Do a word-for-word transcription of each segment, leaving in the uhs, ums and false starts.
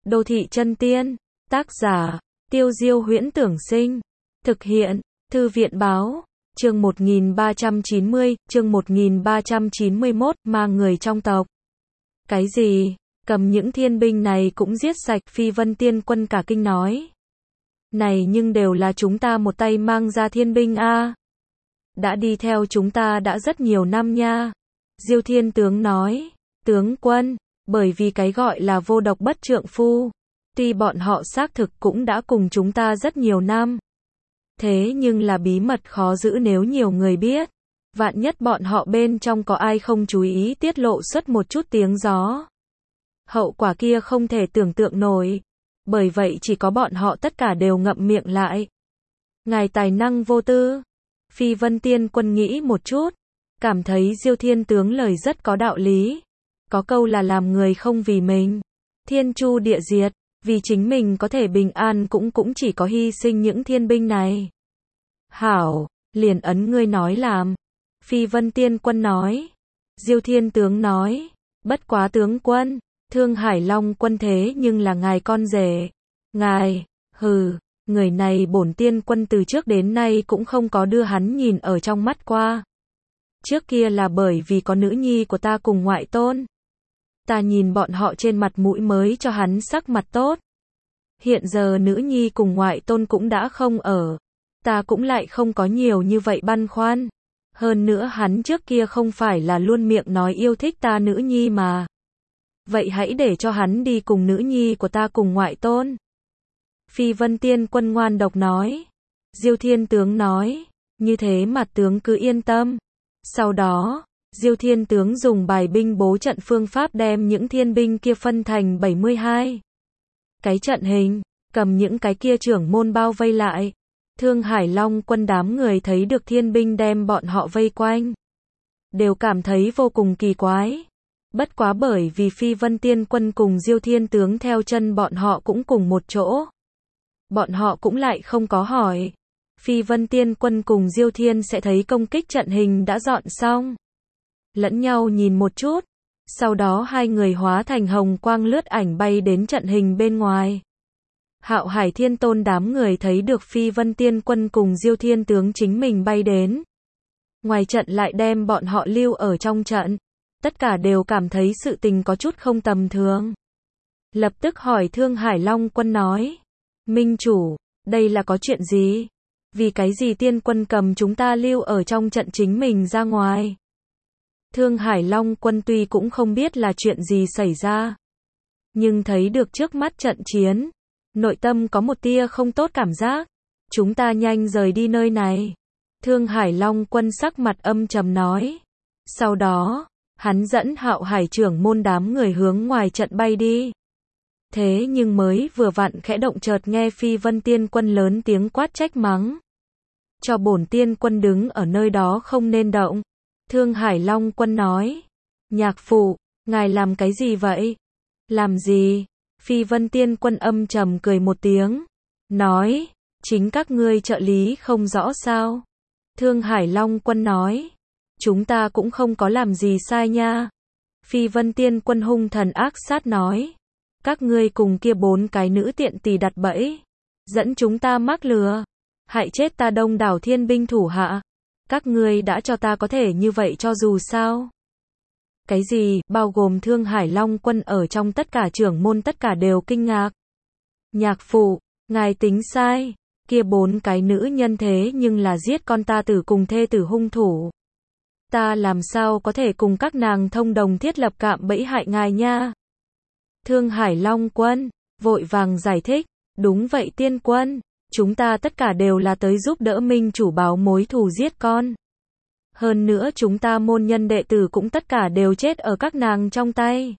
Đô thị chân tiên, tác giả, Tiêu Diêu Huyễn Tưởng Sinh, thực hiện, Thư viện Báo, chương một nghìn ba trăm chín mươi, chương một nghìn ba trăm chín mươi mốt, mang người trong tộc. Cái gì? Cầm những thiên binh này cũng giết sạch, Phi Vân Tiên Quân cả kinh nói. Này nhưng đều là chúng ta một tay mang ra thiên binh a. Đã đi theo chúng ta đã rất nhiều năm nha. Diêu Thiên Tướng nói, tướng quân, bởi vì cái gọi là vô độc bất trượng phu, tuy bọn họ xác thực cũng đã cùng chúng ta rất nhiều năm. Thế nhưng là bí mật khó giữ nếu nhiều người biết. Vạn nhất bọn họ bên trong có ai không chú ý tiết lộ xuất một chút tiếng gió. Hậu quả kia không thể tưởng tượng nổi. Bởi vậy chỉ có bọn họ tất cả đều ngậm miệng lại. Ngài tài năng vô tư. Phi Vân Tiên Quân nghĩ một chút. Cảm thấy Diêu Thiên Tướng lời rất có đạo lý. Có câu là làm người không vì mình. Thiên chu địa diệt. Vì chính mình có thể bình an cũng cũng chỉ có hy sinh những thiên binh này. Hảo, liền ấn ngươi nói làm. Phi Vân Tiên Quân nói. Diêu Thiên Tướng nói. Bất quá tướng quân. Thương Hải Long Quân thế nhưng là ngài con rể. Ngài, hừ, người này bổn tiên quân từ trước đến nay cũng không có đưa hắn nhìn ở trong mắt qua. Trước kia là bởi vì có nữ nhi của ta cùng ngoại tôn. Ta nhìn bọn họ trên mặt mũi mới cho hắn sắc mặt tốt. Hiện giờ nữ nhi cùng ngoại tôn cũng đã không ở. Ta cũng lại không có nhiều như vậy băn khoăn. Hơn nữa hắn trước kia không phải là luôn miệng nói yêu thích ta nữ nhi mà. Vậy hãy để cho hắn đi cùng nữ nhi của ta cùng ngoại tôn. Phi Vân Tiên Quân ngoan độc nói. Diêu Thiên Tướng nói. Như thế mà tướng cứ yên tâm. Sau đó, Diêu Thiên Tướng dùng bài binh bố trận phương pháp đem những thiên binh kia phân thành bảy mươi hai. Cái trận hình, cầm những cái kia trưởng môn bao vây lại. Thương Hải Long Quân đám người thấy được thiên binh đem bọn họ vây quanh. Đều cảm thấy vô cùng kỳ quái. Bất quá bởi vì Phi Vân Tiên Quân cùng Diêu Thiên Tướng theo chân bọn họ cũng cùng một chỗ. Bọn họ cũng lại không có hỏi. Phi Vân Tiên Quân cùng Diêu Thiên sẽ thấy công kích trận hình đã dọn xong. Lẫn nhau nhìn một chút. Sau đó hai người hóa thành hồng quang lướt ảnh bay đến trận hình bên ngoài. Hạo Hải Thiên Tôn đám người thấy được Phi Vân Tiên Quân cùng Diêu Thiên Tướng chính mình bay đến. Ngoài trận lại đem bọn họ lưu ở trong trận. Tất cả đều cảm thấy sự tình có chút không tầm thường. Lập tức hỏi Thương Hải Long Quân nói. Minh chủ, đây là có chuyện gì? Vì cái gì tiên quân cầm chúng ta lưu ở trong trận chính mình ra ngoài? Thương Hải Long Quân tuy cũng không biết là chuyện gì xảy ra. Nhưng thấy được trước mắt trận chiến. Nội tâm có một tia không tốt cảm giác. Chúng ta nhanh rời đi nơi này. Thương Hải Long Quân sắc mặt âm trầm nói. Sau đó, hắn dẫn Hạo Hải trưởng môn đám người hướng ngoài trận bay đi. Thế nhưng mới vừa vặn khẽ động chợt nghe Phi Vân Tiên Quân lớn tiếng quát trách mắng. Cho bổn tiên quân đứng ở nơi đó không nên động. Thương Hải Long Quân nói. Nhạc phụ, ngài làm cái gì vậy? Làm gì? Phi Vân Tiên Quân âm trầm cười một tiếng. Nói, chính các ngươi trợ lý không rõ sao? Thương Hải Long Quân nói. Chúng ta cũng không có làm gì sai nha. Phi Vân Tiên Quân hung thần ác sát nói. Các ngươi cùng kia bốn cái nữ tiện tỳ đặt bẫy. Dẫn chúng ta mắc lừa. Hại chết ta đông đảo thiên binh thủ hạ. Các ngươi đã cho ta có thể như vậy cho dù sao. Cái gì, bao gồm Thương Hải Long Quân ở trong tất cả trưởng môn tất cả đều kinh ngạc. Nhạc phụ, ngài tính sai. Kia bốn cái nữ nhân thế nhưng là giết con ta tử cùng thê tử hung thủ. Ta làm sao có thể cùng các nàng thông đồng thiết lập cạm bẫy hại ngài nha. Thương Hải Long Quân, vội vàng giải thích. Đúng vậy tiên quân. Chúng ta tất cả đều là tới giúp đỡ minh chủ báo mối thù giết con. Hơn nữa chúng ta môn nhân đệ tử cũng tất cả đều chết ở các nàng trong tay.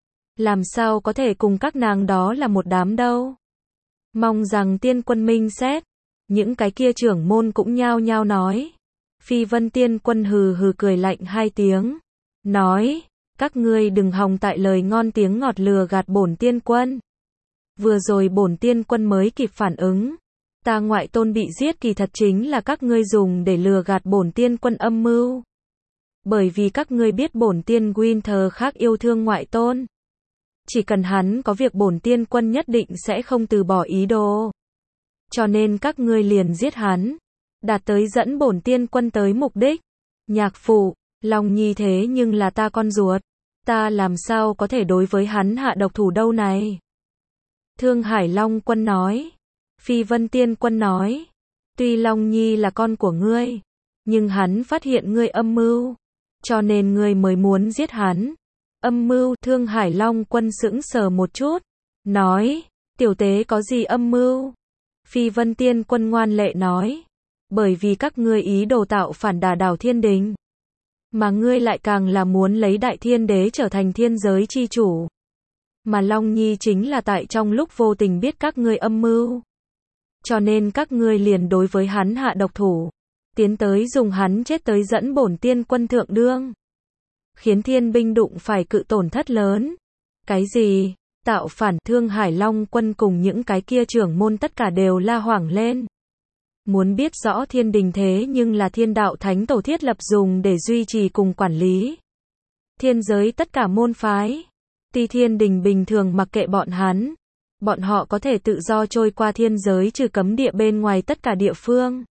Làm sao có thể cùng các nàng đó là một đám đâu. Mong rằng tiên quân minh xét. Những cái kia trưởng môn cũng nhao nhao nói. Phi Vân Tiên Quân hừ hừ cười lạnh hai tiếng. Nói, các ngươi đừng hòng tại lời ngon tiếng ngọt lừa gạt bổn tiên quân. Vừa rồi bổn tiên quân mới kịp phản ứng. Ta ngoại tôn bị giết kỳ thật chính là các ngươi dùng để lừa gạt bổn tiên quân âm mưu. Bởi vì các ngươi biết bổn tiên Winter khác yêu thương ngoại tôn. Chỉ cần hắn có việc bổn tiên quân nhất định sẽ không từ bỏ ý đồ. Cho nên các ngươi liền giết hắn, đạt tới dẫn bổn tiên quân tới mục đích. Nhạc phụ, Long Nhi thế nhưng là ta con ruột, ta làm sao có thể đối với hắn hạ độc thủ đâu này. Thương Hải Long Quân nói. Phi Vân Tiên Quân nói. Tuy Long Nhi là con của ngươi, nhưng hắn phát hiện ngươi âm mưu, cho nên ngươi mới muốn giết hắn. Âm mưu? Thương Hải Long Quân sững sờ một chút, nói, tiểu tế có gì âm mưu? Phi Vân Tiên Quân ngoan lệ nói, bởi vì các ngươi ý đồ tạo phản đả đảo thiên đình, mà ngươi lại càng là muốn lấy đại thiên đế trở thành thiên giới chi chủ. Mà Long Nhi chính là tại trong lúc vô tình biết các ngươi âm mưu, cho nên các ngươi liền đối với hắn hạ độc thủ, tiến tới dùng hắn chết tới dẫn bổn tiên quân thượng đương, khiến thiên binh đụng phải cự tổn thất lớn. Cái gì? Tạo phản? Thương Hải Long Quân cùng những cái kia trưởng môn tất cả đều la hoảng lên. Muốn biết rõ thiên đình thế nhưng là thiên đạo thánh tổ thiết lập dùng để duy trì cùng quản lý thiên giới tất cả môn phái. Ti thiên đình bình thường mặc kệ bọn hắn, bọn họ có thể tự do trôi qua thiên giới trừ cấm địa bên ngoài tất cả địa phương,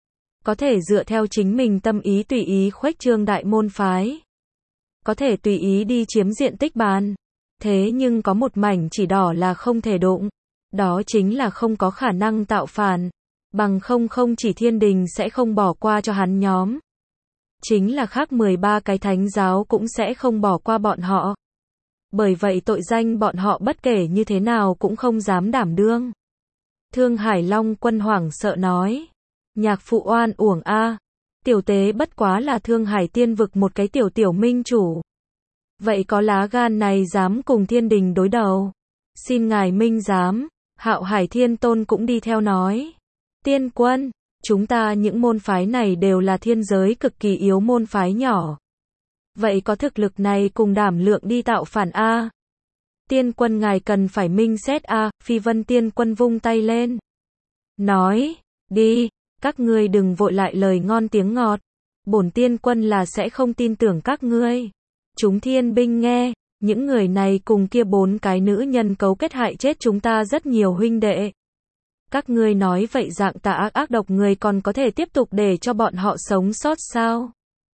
có thể dựa theo chính mình tâm ý tùy ý khuếch trương đại môn phái, có thể tùy ý đi chiếm diện tích bàn. Thế nhưng có một mảnh chỉ đỏ là không thể đụng, đó chính là không có khả năng tạo phản, bằng không không chỉ thiên đình sẽ không bỏ qua cho hắn nhóm, chính là khác mười ba cái thánh giáo cũng sẽ không bỏ qua bọn họ. Bởi vậy tội danh bọn họ bất kể như thế nào cũng không dám đảm đương. Thương Hải Long Quân hoảng sợ nói, nhạc phụ oan uổng a, tiểu tế bất quá là Thương Hải tiên vực một cái tiểu tiểu minh chủ, vậy có lá gan này dám cùng thiên đình đối đầu, xin ngài minh giám. Hạo Hải Thiên Tôn cũng đi theo nói, tiên quân, chúng ta những môn phái này đều là thiên giới cực kỳ yếu môn phái nhỏ, vậy có thực lực này cùng đảm lượng đi tạo phản a? Tiên quân ngài cần phải minh xét a. Phi Vân Tiên Quân vung tay lên, nói, đi, các ngươi đừng vội lại lời ngon tiếng ngọt, bổn tiên quân là sẽ không tin tưởng các ngươi. Chúng thiên binh nghe, những người này cùng kia bốn cái nữ nhân cấu kết hại chết chúng ta rất nhiều huynh đệ. Các ngươi nói vậy dạng tà ác ác độc người còn có thể tiếp tục để cho bọn họ sống sót sao?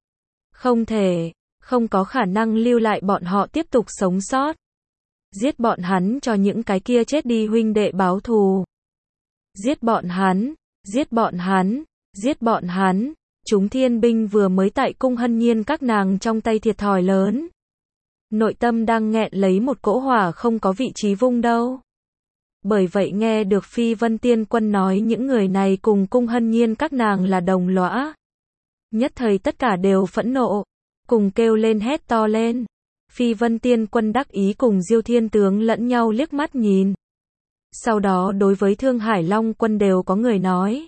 Không thể, không có khả năng lưu lại bọn họ tiếp tục sống sót. Giết bọn hắn cho những cái kia chết đi huynh đệ báo thù. Giết bọn hắn, giết bọn hắn, giết bọn hắn. Chúng thiên binh vừa mới tại cung hân nhiên các nàng trong tay thiệt thòi lớn. Nội tâm đang nghẹn lấy một cỗ hỏa không có vị trí vung đâu. Bởi vậy nghe được Phi Vân Tiên Quân nói những người này cùng cung hân nhiên các nàng là đồng lõa, nhất thời tất cả đều phẫn nộ, cùng kêu lên hét to lên. Phi Vân Tiên Quân đắc ý cùng Diêu Thiên Tướng lẫn nhau liếc mắt nhìn. Sau đó đối với Thương Hải Long Quân đều có người nói,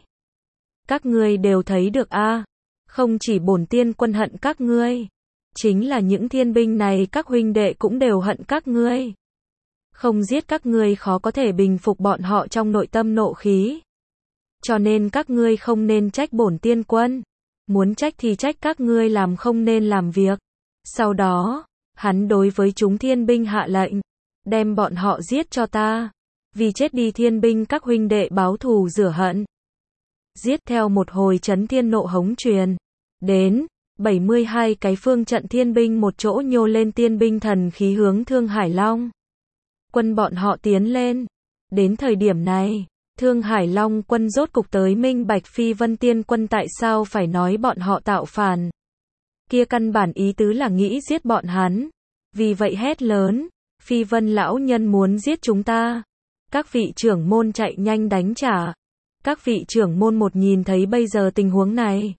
các ngươi đều thấy được a, không chỉ bổn tiên quân hận các ngươi, chính là những thiên binh này các huynh đệ cũng đều hận các ngươi. Không giết các ngươi khó có thể bình phục bọn họ trong nội tâm nộ khí. Cho nên các ngươi không nên trách bổn tiên quân, muốn trách thì trách các ngươi làm không nên làm việc. Sau đó, hắn đối với chúng thiên binh hạ lệnh, đem bọn họ giết cho ta, vì chết đi thiên binh các huynh đệ báo thù rửa hận. Giết theo một hồi chấn thiên nộ hống truyền đến, bảy mươi hai cái phương trận thiên binh một chỗ nhô lên tiên binh thần khí hướng Thương Hải Long Quân bọn họ tiến lên. Đến thời điểm này, Thương Hải Long Quân rốt cục tới minh bạch Phi Vân Tiên Quân tại sao phải nói bọn họ tạo phản. Kia căn bản ý tứ là nghĩ giết bọn hắn. Vì vậy hét lớn, Phi Vân lão nhân muốn giết chúng ta. Các vị trưởng môn chạy nhanh đánh trả. Các vị trưởng môn một nhìn thấy bây giờ tình huống này,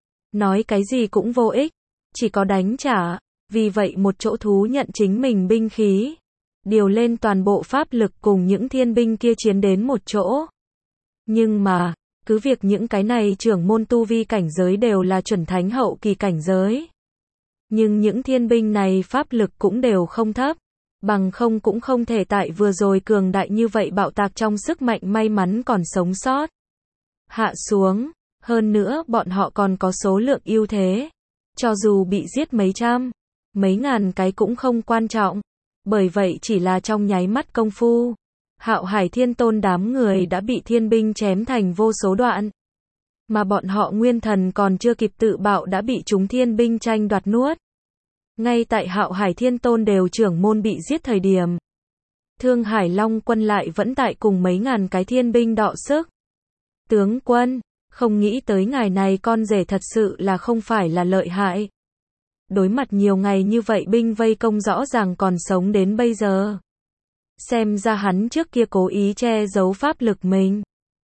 nói cái gì cũng vô ích, chỉ có đánh trả. Vì vậy một chỗ thú nhận chính mình binh khí, điều lên toàn bộ pháp lực cùng những thiên binh kia chiến đến một chỗ. Nhưng mà, cứ việc những cái này trưởng môn tu vi cảnh giới đều là chuẩn thánh hậu kỳ cảnh giới, nhưng những thiên binh này pháp lực cũng đều không thấp, bằng không cũng không thể tại vừa rồi cường đại như vậy bạo tạc trong sức mạnh may mắn còn sống sót. Hạ xuống, hơn nữa bọn họ còn có số lượng ưu thế, cho dù bị giết mấy trăm, mấy ngàn cái cũng không quan trọng. Bởi vậy chỉ là trong nháy mắt công phu, Hạo Hải Thiên Tôn đám người đã bị thiên binh chém thành vô số đoạn. Mà bọn họ nguyên thần còn chưa kịp tự bạo đã bị chúng thiên binh tranh đoạt nuốt. Ngay tại Hạo Hải Thiên Tôn đều trưởng môn bị giết thời điểm, Thương Hải Long quân lại vẫn tại cùng mấy ngàn cái thiên binh đọ sức. Tướng quân, không nghĩ tới ngài này con rể thật sự là không phải là lợi hại. Đối mặt nhiều ngày như vậy binh vây công rõ ràng còn sống đến bây giờ. Xem ra hắn trước kia cố ý che giấu pháp lực mình.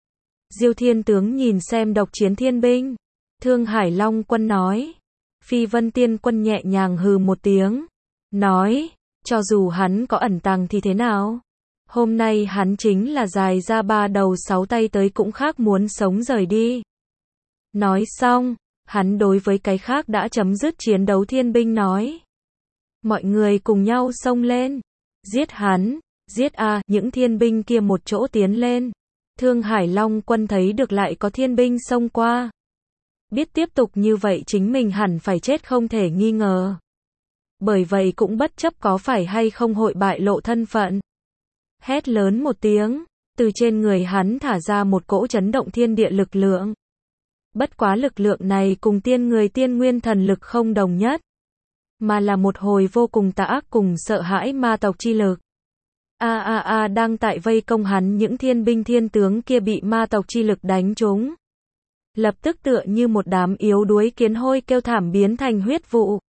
Diêu Thiên tướng nhìn xem độc chiến thiên binh. Thương Hải Long quân nói. Phi Vân Tiên quân nhẹ nhàng hừ một tiếng. Nói, cho dù hắn có ẩn tàng thì thế nào? Hôm nay hắn chính là dài ra ba đầu sáu tay tới cũng khác muốn sống rời đi. Nói xong, hắn đối với cái khác đã chấm dứt chiến đấu thiên binh nói. Mọi người cùng nhau xông lên. Giết hắn, giết a, những thiên binh kia một chỗ tiến lên. Thương Hải Long quân thấy được lại có thiên binh xông qua. Biết tiếp tục như vậy chính mình hẳn phải chết không thể nghi ngờ. Bởi vậy cũng bất chấp có phải hay không hội bại lộ thân phận. Hét lớn một tiếng, từ trên người hắn thả ra một cỗ chấn động thiên địa lực lượng. Bất quá lực lượng này cùng tiên người tiên nguyên thần lực không đồng nhất, mà là một hồi vô cùng tà ác cùng sợ hãi ma tộc chi lực. A a a đang tại vây công hắn những thiên binh thiên tướng kia bị ma tộc chi lực đánh trúng. Lập tức tựa như một đám yếu đuối kiến hôi kêu thảm biến thành huyết vụ.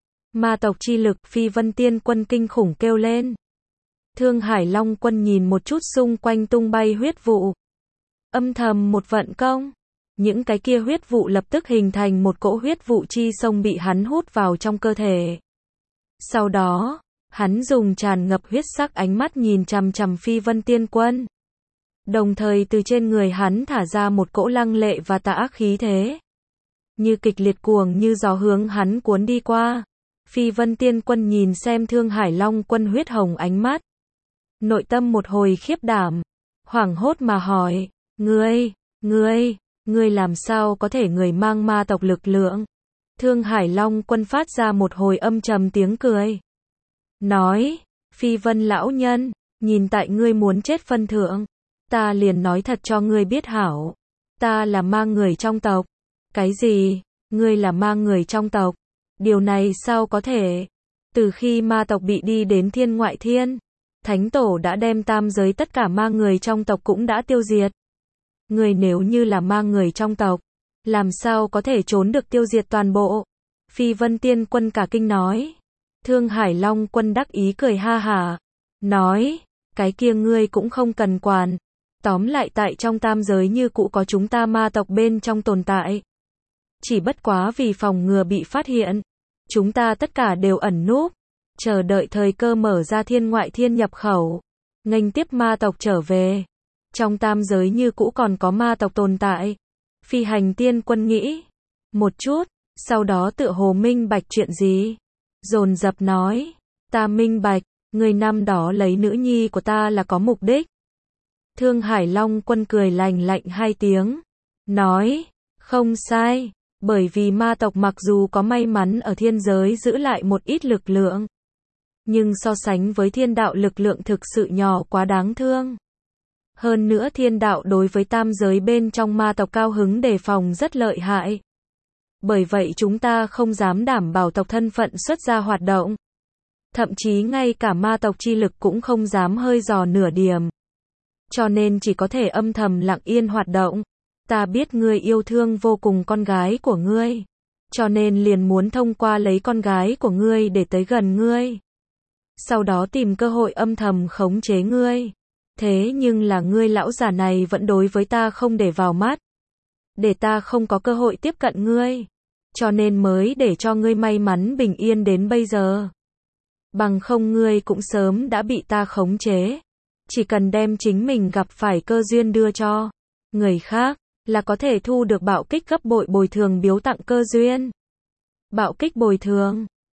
Ma tộc chi lực Phi Vân Tiên quân kinh khủng kêu lên. Thương Hải Long quân nhìn một chút xung quanh tung bay huyết vụ. Âm thầm một vận công. Những cái kia huyết vụ lập tức hình thành một cỗ huyết vụ chi sông bị hắn hút vào trong cơ thể. Sau đó, hắn dùng tràn ngập huyết sắc ánh mắt nhìn chằm chằm Phi Vân Tiên quân. Đồng thời từ trên người hắn thả ra một cỗ lăng lệ và tà ác khí thế. Như kịch liệt cuồng như gió hướng hắn cuốn đi qua. Phi Vân Tiên quân nhìn xem Thương Hải Long quân huyết hồng ánh mắt. Nội tâm một hồi khiếp đảm. Hoảng hốt mà hỏi. Ngươi, ngươi, ngươi làm sao có thể người mang ma tộc lực lượng? Thương Hải Long quân phát ra một hồi âm trầm tiếng cười. Nói, Phi Vân lão nhân, nhìn tại ngươi muốn chết phân thượng. Ta liền nói thật cho ngươi biết hảo. Ta là ma người trong tộc. Cái gì? Ngươi là ma người trong tộc? Điều này sao có thể? Từ khi ma tộc bị đi đến thiên ngoại thiên, Thánh Tổ đã đem tam giới tất cả ma người trong tộc cũng đã tiêu diệt. Ngươi nếu như là ma người trong tộc, làm sao có thể trốn được tiêu diệt toàn bộ? Phi Vân Tiên quân cả kinh nói. Thương Hải Long quân đắc ý cười ha hả. Nói, cái kia ngươi cũng không cần quản. Tóm lại tại trong tam giới như cũ có chúng ta ma tộc bên trong tồn tại. Chỉ bất quá vì phòng ngừa bị phát hiện, chúng ta tất cả đều ẩn núp, chờ đợi thời cơ mở ra thiên ngoại thiên nhập khẩu, nghênh tiếp ma tộc trở về. Trong tam giới như cũ còn có ma tộc tồn tại. Phi Hành Tiên quân nghĩ một chút, sau đó tựa hồ minh bạch chuyện gì. Dồn dập nói, ta minh bạch, người năm đó lấy nữ nhi của ta là có mục đích. Thương Hải Long quân cười lành lạnh hai tiếng, nói, không sai, bởi vì ma tộc mặc dù có may mắn ở thiên giới giữ lại một ít lực lượng, nhưng so sánh với thiên đạo lực lượng thực sự nhỏ quá đáng thương. Hơn nữa thiên đạo đối với tam giới bên trong ma tộc cao hứng đề phòng rất lợi hại. Bởi vậy chúng ta không dám đảm bảo tộc thân phận xuất ra hoạt động. Thậm chí ngay cả ma tộc chi lực cũng không dám hơi dò nửa điểm. Cho nên chỉ có thể âm thầm lặng yên hoạt động. Ta biết ngươi yêu thương vô cùng con gái của ngươi. Cho nên liền muốn thông qua lấy con gái của ngươi để tới gần ngươi. Sau đó tìm cơ hội âm thầm khống chế ngươi. Thế nhưng là ngươi lão già này vẫn đối với ta không để vào mắt. Để ta không có cơ hội tiếp cận ngươi. Cho nên mới để cho ngươi may mắn bình yên đến bây giờ. Bằng không ngươi cũng sớm đã bị ta khống chế. Chỉ cần đem chính mình gặp phải cơ duyên đưa cho người khác, là có thể thu được bạo kích gấp bội bồi thường biếu tặng cơ duyên. Bạo kích bồi thường.